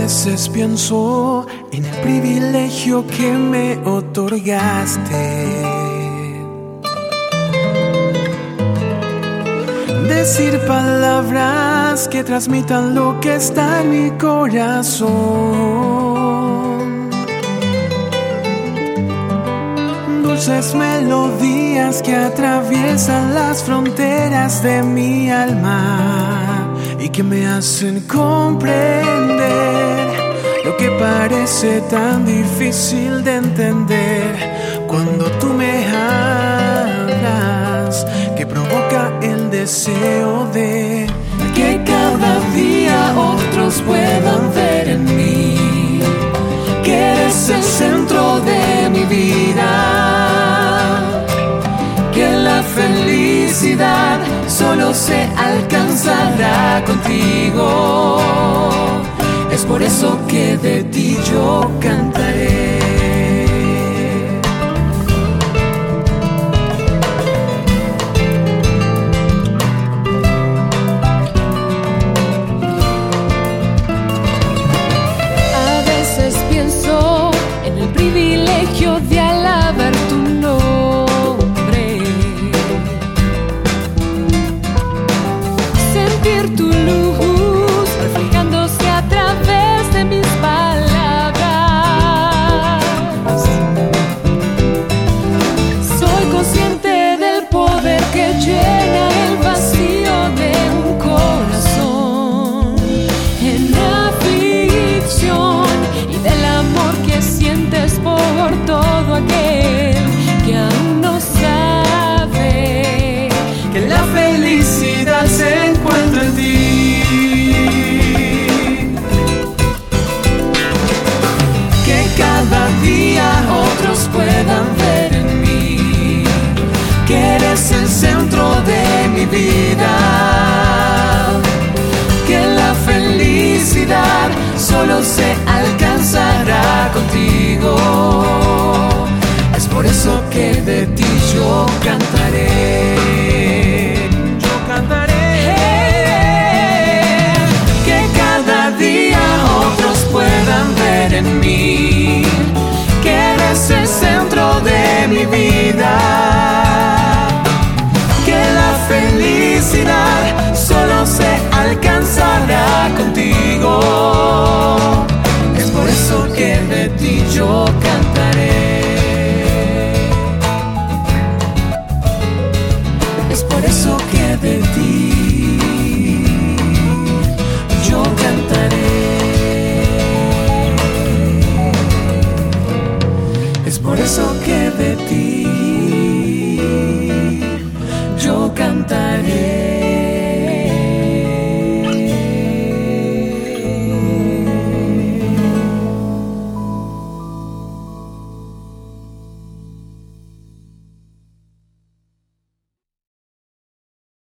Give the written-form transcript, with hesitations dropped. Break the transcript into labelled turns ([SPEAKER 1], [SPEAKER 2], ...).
[SPEAKER 1] veces pienso en el privilegio que me otorgaste. Decir palabras que transmitan lo que está en mi corazón. Dulces melodías que atraviesan las fronteras de mi alma y que me hacen comprender lo que parece tan difícil de entender cuando tú me hablas, que provoca el deseo de que cada día otros puedan ver en mí que eres el centro de mi vida, que la felicidad solo se alcanzará contigo. Es por eso que de ti yo cantaré.
[SPEAKER 2] A veces pienso en el privilegio de alabar tu nombre, sentir tu luz reflejándose a través de mis palabras. Soy consciente del poder que llena el vacío de un corazón en aflicción y del amor que sientes por todo aquel que aún no sabe
[SPEAKER 1] Que la felicidad se encuentra en ti. Que cada día otros puedan ver en mí que eres el centro de mi vida, que la felicidad solo se alcanzará contigo. Es por eso que de ti yo cantaré. Yo cantaré. Que cada día otros puedan ver en mí que eres el centro de mi vida, que la felicidad solo se alcanzará contigo. Es por eso que de ti yo cantaré. Es por eso que de ti yo cantaré. Es por eso que de ti